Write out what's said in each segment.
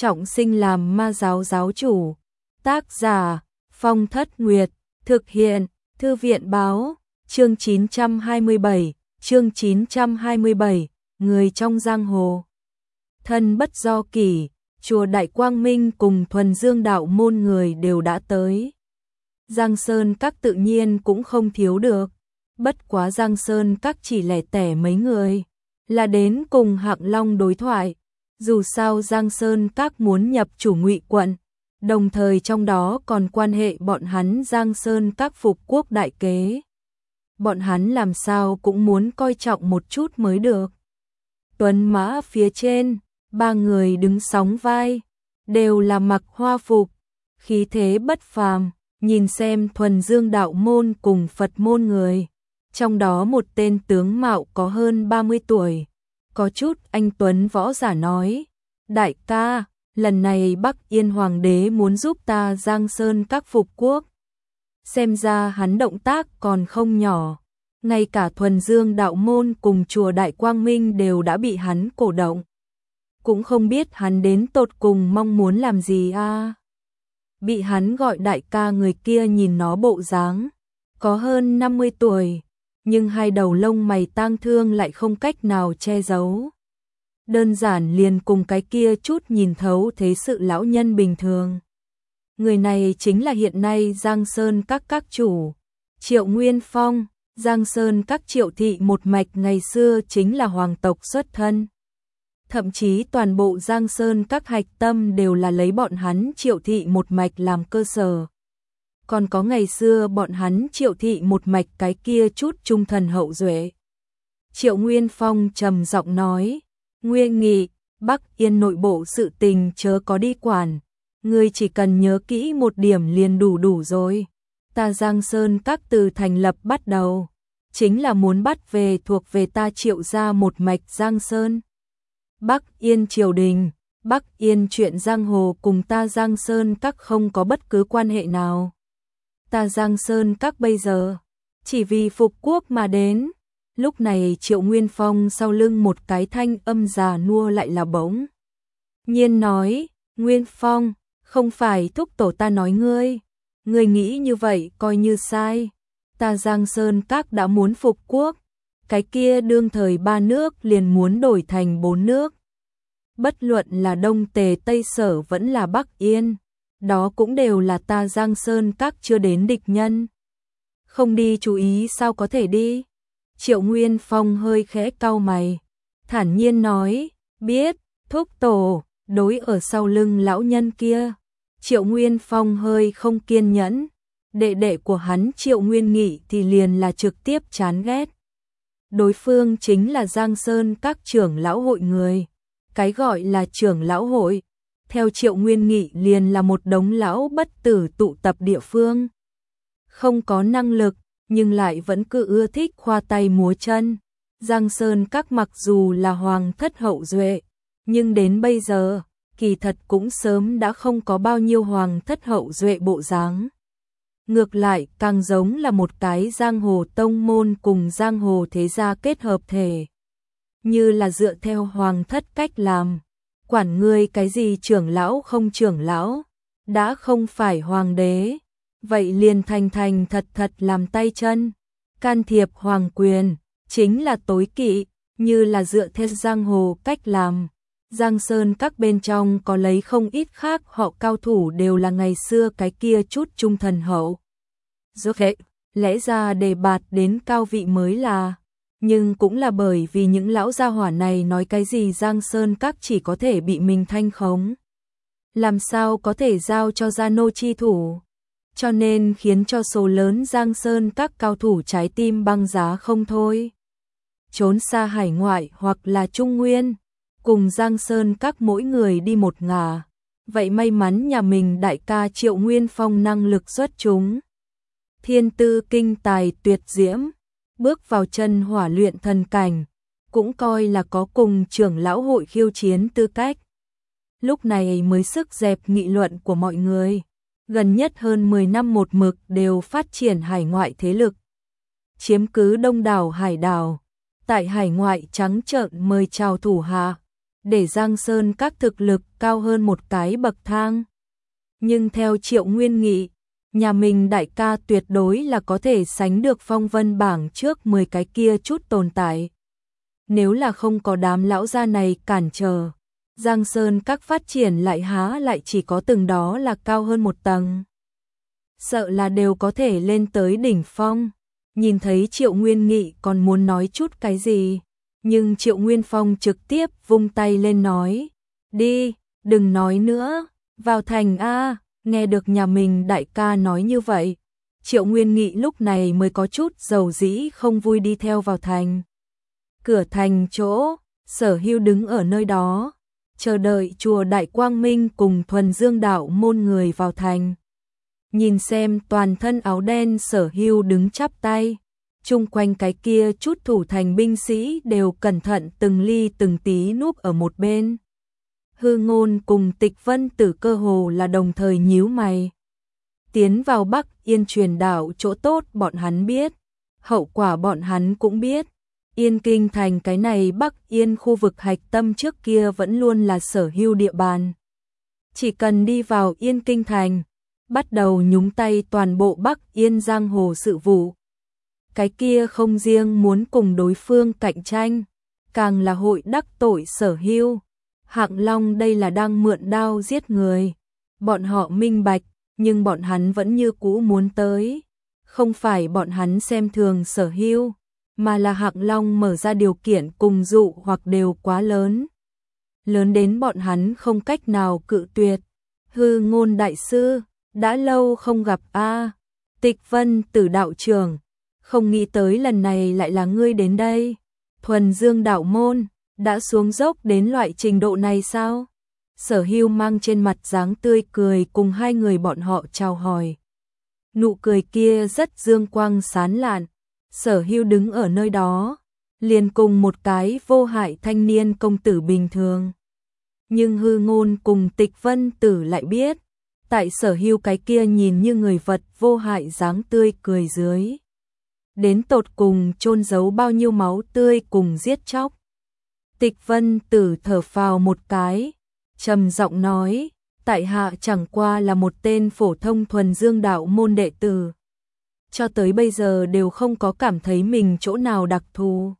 trọng sinh làm ma giáo giáo chủ. Tác giả Phong Thất Nguyệt. Thực hiện Thư viện báo. Chương 927. Người trong giang hồ. Thân bất do kỷ, chùa Đại Quang Minh cùng Thuần Dương đạo môn người đều đã tới. Giang Sơn Các tự nhiên cũng không thiếu được. Bất quá Giang Sơn Các chỉ lẻ tẻ mấy người, là đến cùng Hạng Long đối thoại. Dù sao Giang Sơn Các muốn nhập chủ Ngụy quận, đồng thời trong đó còn quan hệ bọn hắn Giang Sơn Các phục quốc đại kế. Bọn hắn làm sao cũng muốn coi trọng một chút mới được. Tuấn mã phía trên, ba người đứng sóng vai, đều là mặc hoa phục, khí thế bất phàm. Nhìn xem Thuần Dương đạo môn cùng Phật môn người, trong đó một tên tướng mạo có hơn 30 tuổi, có chút anh tuấn võ giả nói: đại ca, lần này Bắc Yên Hoàng đế muốn giúp ta Giang Sơn Các phục quốc. Xem ra hắn động tác còn không nhỏ, ngay cả Thuần Dương đạo môn cùng chùa Đại Quang Minh đều đã bị hắn cổ động. Cũng không biết hắn đến tột cùng mong muốn làm gì a. Bị hắn gọi đại ca người kia nhìn nó bộ dáng, có hơn 50 tuổi, nhưng hai đầu lông mày tang thương lại không cách nào che giấu. Đơn giản liền cùng cái kia chút nhìn thấu thế sự lão nhân bình thường. Người này chính là hiện nay Giang Sơn Các các chủ, Triệu Nguyên Phong. Giang Sơn Các Triệu thị một mạch ngày xưa chính là hoàng tộc xuất thân. Thậm chí toàn bộ Giang Sơn Các hạch tâm đều là lấy bọn hắn Triệu thị một mạch làm cơ sở. Còn có ngày xưa bọn hắn Triệu thị một mạch cái kia chút trung thần hậu duệ. Triệu Nguyên Phong trầm giọng nói: Nguyên Nghị, Bắc Yên nội bộ sự tình chớ có đi quản, ngươi chỉ cần nhớ kỹ một điểm liền đủ rồi. Ta Giang Sơn Các từ thành lập bắt đầu, chính là muốn bắt về thuộc về ta Triệu gia một mạch Giang Sơn. Bắc Yên triều đình, Bắc Yên chuyện giang hồ cùng ta Giang Sơn Các không có bất cứ quan hệ nào. Ta Giang Sơn Các bây giờ chỉ vì phục quốc mà đến. Lúc này Triệu Nguyên Phong sau lưng một cái thanh âm già nua lại là bỗng nhiên nói: Nguyên Phong, không phải thúc tổ ta nói ngươi nghĩ như vậy coi như sai. Ta Giang Sơn Các đã muốn phục quốc, cái kia đương thời 3 nước liền muốn đổi thành 4 nước. Bất luận là Đông Tề Tây Sở vẫn là Bắc Yên, đó cũng đều là ta Giang Sơn Các chưa đến địch nhân. Không đi chú ý sao có thể đi? Triệu Nguyên Phong hơi khẽ cau mày, thản nhiên nói: biết, thúc tổ. Đối ở sau lưng lão nhân kia, Triệu Nguyên Phong hơi không kiên nhẫn. Đệ đệ của hắn Triệu Nguyên Nghị thì liền là trực tiếp chán ghét. Đối phương chính là Giang Sơn Các trưởng lão hội người. Cái gọi là trưởng lão hội, theo Triệu Nguyên Nghị liền là một đống lão bất tử tụ tập địa phương. Không có năng lực, nhưng lại vẫn cứ ưa thích khoa tay múa chân. Giang Sơn Các mặc dù là hoàng thất hậu duệ, nhưng đến bây giờ, kỳ thật cũng sớm đã không có bao nhiêu hoàng thất hậu duệ bộ dáng. Ngược lại càng giống là một cái giang hồ tông môn cùng giang hồ thế gia kết hợp thể. Như là dựa theo hoàng thất cách làm, quản ngươi cái gì trưởng lão không trưởng lão, đã không phải hoàng đế, vậy liền thành thật làm tay chân, can thiệp hoàng quyền, chính là tối kỵ. Như là dựa theo giang hồ cách làm, Giang Sơn Các bên trong có lấy không ít khác họ cao thủ đều là ngày xưa cái kia chút trung thần hậu. Lẽ ra đề bạt đến cao vị mới là, nhưng cũng là bởi vì những lão gia hỏa này nói cái gì Giang Sơn Các chỉ có thể bị mình thanh khống. Làm sao có thể giao cho gia nô chi thủ, cho nên khiến cho số lớn Giang Sơn Các cao thủ trái tim băng giá không thôi. Trốn xa hải ngoại hoặc là Trung Nguyên, cùng Giang Sơn Các mỗi người đi một ngả. Vậy may mắn nhà mình đại ca Triệu Nguyên Phong năng lực xuất chúng, thiên tư kinh tài tuyệt diễm, bước vào chân hỏa luyện thần cảnh, cũng coi là có cùng trưởng lão hội khiêu chiến tư cách. Lúc này mới sức dẹp nghị luận của mọi người. Gần nhất hơn 10 năm một mực đều phát triển hải ngoại thế lực, chiếm cứ đông đảo hải đảo, tại hải ngoại trắng trợn mời chào thủ hạ, để Giang Sơn các thực lực cao hơn một cái bậc thang. Nhưng theo Triệu Nguyên Nghị, nhà mình đại ca tuyệt đối là có thể sánh được phong vân bảng trước 10 cái kia chút tồn tại. Nếu là không có đám lão gia này cản trở, Giang Sơn các phát triển lại há lại chỉ có từng đó là cao hơn một tầng. Sợ là đều có thể lên tới đỉnh phong. Nhìn thấy Triệu Nguyên Nghị còn muốn nói chút cái gì, nhưng Triệu Nguyên Phong trực tiếp vung tay lên nói, đi, đừng nói nữa, vào thành a. Nghe được nhà mình đại ca nói như vậy, Triệu Nguyên Nghị lúc này mới có chút dầu dĩ không vui đi theo vào thành. Cửa thành chỗ, Sở Hưu đứng ở nơi đó, chờ đợi chùa Đại Quang Minh cùng Thuần Dương đạo môn người vào thành. Nhìn xem toàn thân áo đen Sở Hưu đứng chắp tay, chung quanh cái kia chút thủ thành binh sĩ đều cẩn thận từng ly từng tí núp ở một bên. Hư Ngôn cùng Tịch Vân Tử cơ hồ là đồng thời nhíu mày. Tiến vào Bắc Yên truyền đạo chỗ tốt bọn hắn biết, hậu quả bọn hắn cũng biết. Yên Kinh thành cái này Bắc Yên khu vực hạch tâm trước kia vẫn luôn là Sở Hưu địa bàn. Chỉ cần đi vào Yên Kinh thành, bắt đầu nhúng tay toàn bộ Bắc Yên giang hồ sự vụ. Cái kia không riêng muốn cùng đối phương cạnh tranh, càng là hội đắc tội Sở Hưu. Hạng Long đây là đang mượn đao giết người. Bọn họ minh bạch, nhưng bọn hắn vẫn như cũ muốn tới. Không phải bọn hắn xem thường Sở Hưu, mà là Hạng Long mở ra điều kiện cùng dụ hoặc đều quá lớn. Lớn đến bọn hắn không cách nào cự tuyệt. Hư Ngôn đại sư, đã lâu không gặp a. Tịch Vân Tử đạo trưởng, không nghĩ tới lần này lại là ngươi đến đây. Thuần Dương đạo môn đã xuống dốc đến loại trình độ này sao? Sở Hưu mang trên mặt dáng tươi cười cùng hai người bọn họ chào hỏi. Nụ cười kia rất dương quang sán lạn. Sở Hưu đứng ở nơi đó, liền cùng một cái vô hại thanh niên công tử bình thường. Nhưng Hư Ngôn cùng Tịch Vân Tử lại biết, tại Sở Hưu cái kia nhìn như người vật vô hại dáng tươi cười dưới, đến tột cùng chôn giấu bao nhiêu máu tươi cùng giết chóc. Tịch Vân Tử thở phào một cái, trầm giọng nói, tại hạ chẳng qua là một tên phổ thông Thuần Dương đạo môn đệ tử. Cho tới bây giờ đều không có cảm thấy mình chỗ nào đặc thù.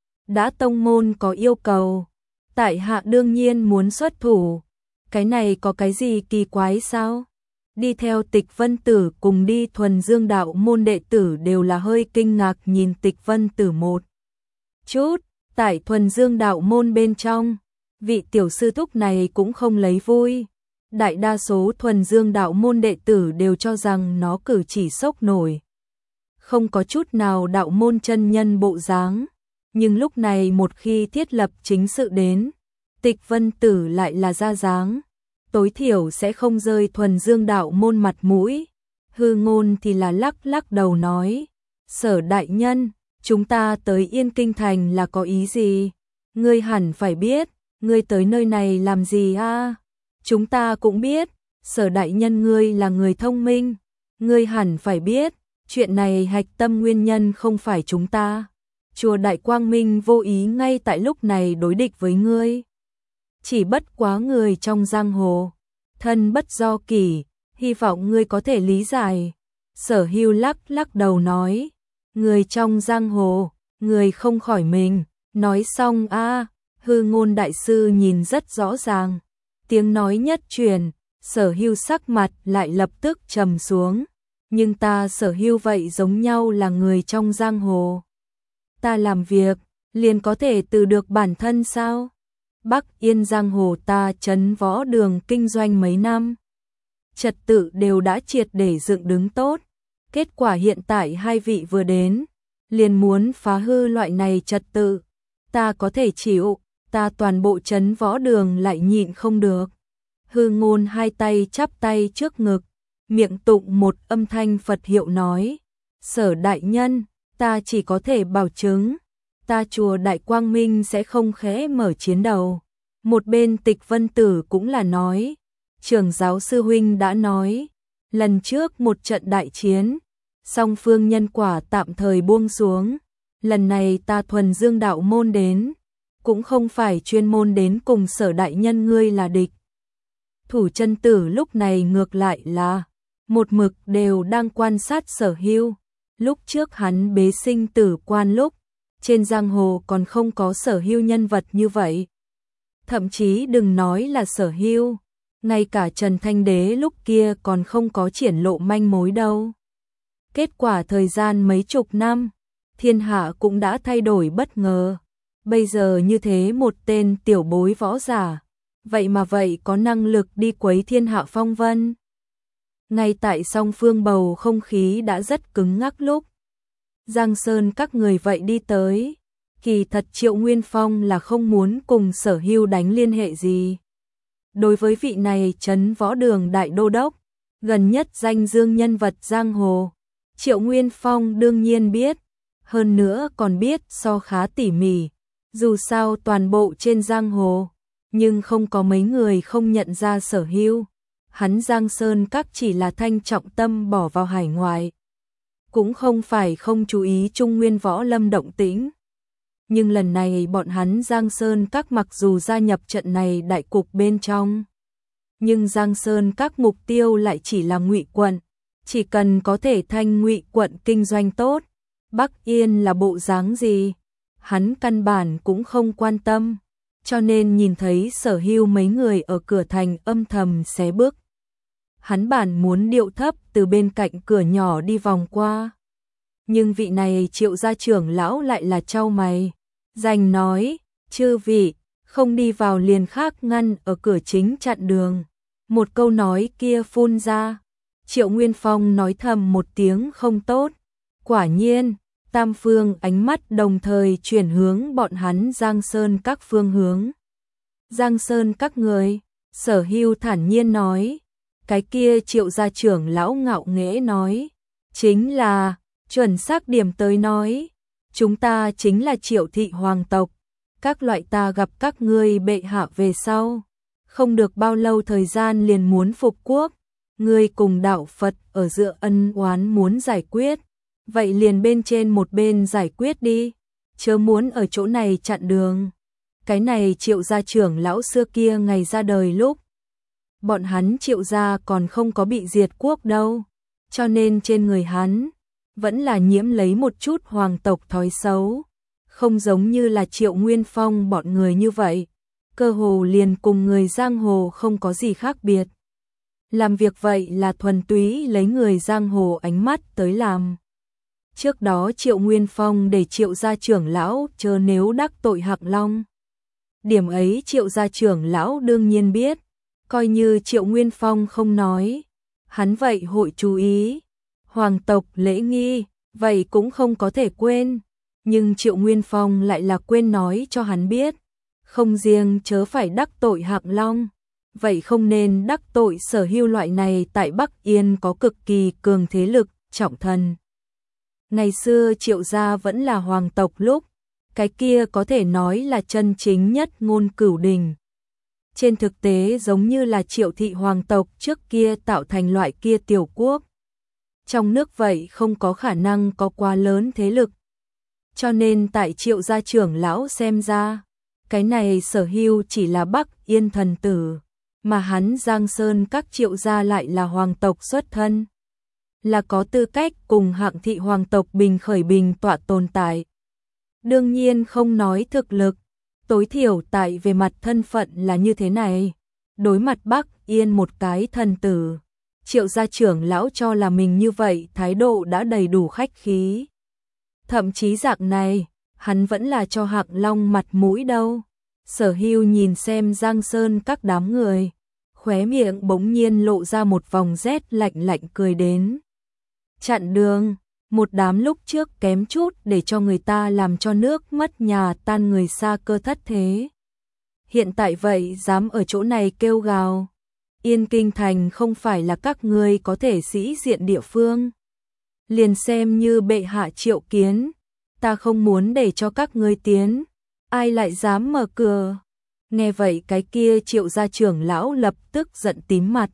Đã tông môn có yêu cầu, tại hạ đương nhiên muốn xuất thủ. Cái này có cái gì kỳ quái sao? Đi theo Tịch Vân Tử cùng đi Thuần Dương đạo môn đệ tử đều là hơi kinh ngạc nhìn Tịch Vân Tử một chút. Tại Thuần Dương đạo môn bên trong, vị tiểu sư thúc này cũng không lấy vui. Đại đa số Thuần Dương đạo môn đệ tử đều cho rằng nó cử chỉ sốc nổi, không có chút nào đạo môn chân nhân bộ dáng. Nhưng lúc này một khi thiết lập chính sự đến, Tịch Vân Tử lại là ra dáng, tối thiểu sẽ không rơi Thuần Dương đạo môn mặt mũi. Hư Ngôn thì là lắc lắc đầu nói, Sở đại nhân, chúng ta tới Yên Kinh thành là có ý gì? Ngươi hẳn phải biết, ngươi tới nơi này làm gì a? Chúng ta cũng biết, Sở đại nhân ngươi là người thông minh, ngươi hẳn phải biết, chuyện này hạch tâm nguyên nhân không phải chúng ta. Chùa Đại Quang Minh vô ý ngay tại lúc này đối địch với ngươi. Chỉ bất quá người trong giang hồ, thân bất do kỷ, hy vọng ngươi có thể lý giải. Sở Hưu lắc lắc đầu nói, người trong giang hồ, người không khỏi mình. Nói xong a, Hư Ngôn đại sư nhìn rất rõ ràng. Tiếng nói nhất truyền, Sở Hưu sắc mặt lại lập tức trầm xuống. Nhưng ta Sở Hưu vậy giống nhau là người trong giang hồ. Ta làm việc, liền có thể từ được bản thân sao? Bắc Yên giang hồ ta trấn võ đường kinh doanh mấy năm, trật tự đều đã triệt để dựng đứng tốt. Kết quả hiện tại hai vị vừa đến, liền muốn phá hư loại này trật tự. Ta có thể chịu, ta toàn bộ trấn võ đường lại nhịn không được. Hư Ngôn hai tay chắp tay trước ngực, miệng tụng một âm thanh Phật hiệu nói, Sở đại nhân, ta chỉ có thể bảo chứng, ta chùa Đại Quang Minh sẽ không khẽ mở chiến đầu. Một bên Tịch Vân Tử cũng là nói, trưởng giáo sư huynh đã nói, lần trước một trận đại chiến, song phương nhân quả tạm thời buông xuống, lần này ta Thuần Dương đạo môn đến, cũng không phải chuyên môn đến cùng Sở đại nhân ngươi là địch. Thủ chân tử lúc này ngược lại là một mực đều đang quan sát Sở Hưu. Lúc trước hắn bế sinh tử quan lúc, trên giang hồ còn không có Sở Hưu nhân vật như vậy. Thậm chí đừng nói là Sở Hưu, ngay cả Trần Thanh Đế lúc kia còn không có triển lộ manh mối đâu. Kết quả thời gian mấy chục năm, thiên hạ cũng đã thay đổi bất ngờ. Bây giờ như thế một tên tiểu bối võ giả, vậy mà vậy có năng lực đi quấy thiên hạ phong vân. Ngay tại song phương bầu không khí đã rất cứng ngắc lúc Giang Sơn các người vậy đi tới, kỳ thật Triệu Nguyên Phong là không muốn cùng Sở Hưu đánh liên hệ gì. Đối với vị này trấn võ đường đại đô đốc, gần nhất danh dương nhân vật giang hồ, Triệu Nguyên Phong đương nhiên biết, hơn nữa còn biết so khá tỉ mỉ, dù sao toàn bộ trên giang hồ, nhưng không có mấy người không nhận ra Sở Hưu. Hắn Giang Sơn các chỉ là thanh trọng tâm bỏ vào hải ngoại, cũng không phải không chú ý Trung Nguyên võ lâm động tĩnh. Nhưng lần này bọn hắn Giang Sơn các mặc dù gia nhập trận này đại cục bên trong, nhưng Giang Sơn các mục tiêu lại chỉ là Ngụy quận, chỉ cần có thể thanh Ngụy quận kinh doanh tốt, Bắc Yên là bộ dáng gì, hắn căn bản cũng không quan tâm, cho nên nhìn thấy Sở Hưu mấy người ở cửa thành âm thầm xé bước. Hắn bản muốn điệu thấp từ bên cạnh cửa nhỏ đi vòng qua. Nhưng vị này Triệu gia trưởng lão lại là chau mày, giành nói, chư vị, không đi vào liền khác ngăn ở cửa chính chặn đường. Một câu nói kia phun ra, Triệu Nguyên Phong nói thầm một tiếng không tốt. Quả nhiên, tam phương ánh mắt đồng thời chuyển hướng bọn hắn Giang Sơn các phương hướng. Giang Sơn các người, Sở Hưu thản nhiên nói. Cái kia Triệu gia trưởng lão ngạo nghễ nói, chính là, chuẩn xác điểm tới nói, chúng ta chính là Triệu thị hoàng tộc, các loại ta gặp các ngươi bệ hạ về sau, không được bao lâu thời gian liền muốn phục quốc, ngươi cùng đạo Phật ở giữa ân oán muốn giải quyết, vậy liền bên trên một bên giải quyết đi, chớ muốn ở chỗ này chặn đường. Cái này Triệu gia trưởng lão xưa kia ngày ra đời lúc, bọn hắn Triệu gia còn không có bị diệt quốc đâu, cho nên trên người hắn vẫn là nhiễm lấy một chút hoàng tộc thói xấu, không giống như là Triệu Nguyên Phong bọn người như vậy, cơ hồ liền cùng người giang hồ không có gì khác biệt. Làm việc vậy là thuần túy lấy người giang hồ ánh mắt tới làm. Trước đó Triệu Nguyên Phong để Triệu gia trưởng lão chờ nếu đắc tội Hạc Long. Điểm ấy Triệu gia trưởng lão đương nhiên biết, coi như Triệu Nguyên Phong không nói, hắn vậy hội chú ý. Hoàng tộc lễ nghi, vậy cũng không có thể quên, nhưng Triệu Nguyên Phong lại là quên nói cho hắn biết, không riêng chớ phải đắc tội Hạc Long, vậy không nên đắc tội Sở Hưu loại này tại Bắc Yên có cực kỳ cường thế lực, trọng thần. Ngày xưa Triệu gia vẫn là hoàng tộc lúc, cái kia có thể nói là chân chính nhất ngôn cửu đình. Trên thực tế giống như là Triệu thị hoàng tộc trước kia tạo thành loại kia tiểu quốc. Trong nước vậy không có khả năng có quá lớn thế lực. Cho nên tại Triệu gia trưởng lão xem ra, cái này Sở Hưu chỉ là Bắc Yên thần tử, mà hắn Giang Sơn các Triệu gia lại là hoàng tộc xuất thân, là có tư cách cùng hạng thị hoàng tộc bình khởi bình tọa tồn tại. Đương nhiên không nói thực lực, tối thiểu tại về mặt thân phận là như thế này. Đối mặt Bắc Yên một cái thần tử, Triệu gia trưởng lão cho là mình như vậy thái độ đã đầy đủ khách khí. Thậm chí dạng này, hắn vẫn là cho Hạc Long mặt mũi đâu. Sở Hưu nhìn xem Giang Sơn các đám người, khóe miệng bỗng nhiên lộ ra một vòng rét lạnh lạnh cười đến. Chặn đường, một đám lúc trước kém chút để cho người ta làm cho nước mất nhà tan người xa cơ thất thế. Hiện tại vậy dám ở chỗ này kêu gào. Yên Kinh Thành không phải là các ngươi có thể sĩ diện địa phương. Liền xem như bệ hạ triệu kiến, ta không muốn để cho các ngươi tiến, ai lại dám mở cửa. Nghe vậy cái kia Triệu gia trưởng lão lập tức giận tím mặt.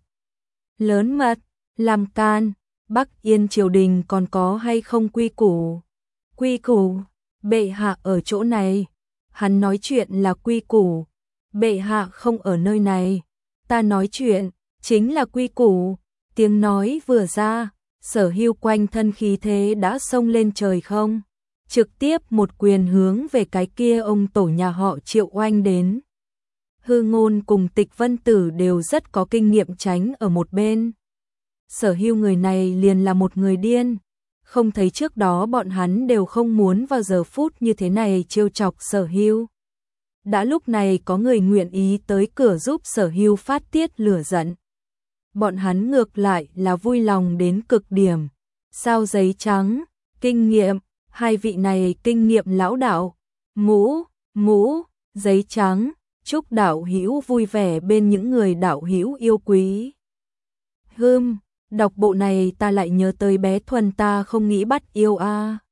Lớn mật, làm can, Bắc Yên triều đình còn có hay không quy củ? Quy củ, bệ hạ ở chỗ này, hắn nói chuyện là quy củ, bệ hạ không ở nơi này, ta nói chuyện chính là quy củ. Tiếng nói vừa ra, Sở Hưu quanh thân khí thế đã xông lên trời không, trực tiếp một quyền hướng về cái kia ông tổ nhà họ Triệu oanh đến. Hư Ngôn cùng Tịch Vân Tử đều rất có kinh nghiệm tránh ở một bên. Sở Hưu người này liền là một người điên, không thấy trước đó bọn hắn đều không muốn vào giờ phút như thế này trêu chọc Sở Hưu. Đã lúc này có người nguyện ý tới cửa giúp Sở Hưu phát tiết lửa giận. Bọn hắn ngược lại là vui lòng đến cực điểm. Sao giấy trắng, kinh nghiệm, hai vị này kinh nghiệm lão đạo. Mũ, giấy trắng, chúc đạo hữu vui vẻ bên những người đạo hữu yêu quý. Đọc bộ này ta lại nhớ tới bé Thuần ta không nghĩ bắt yêu a.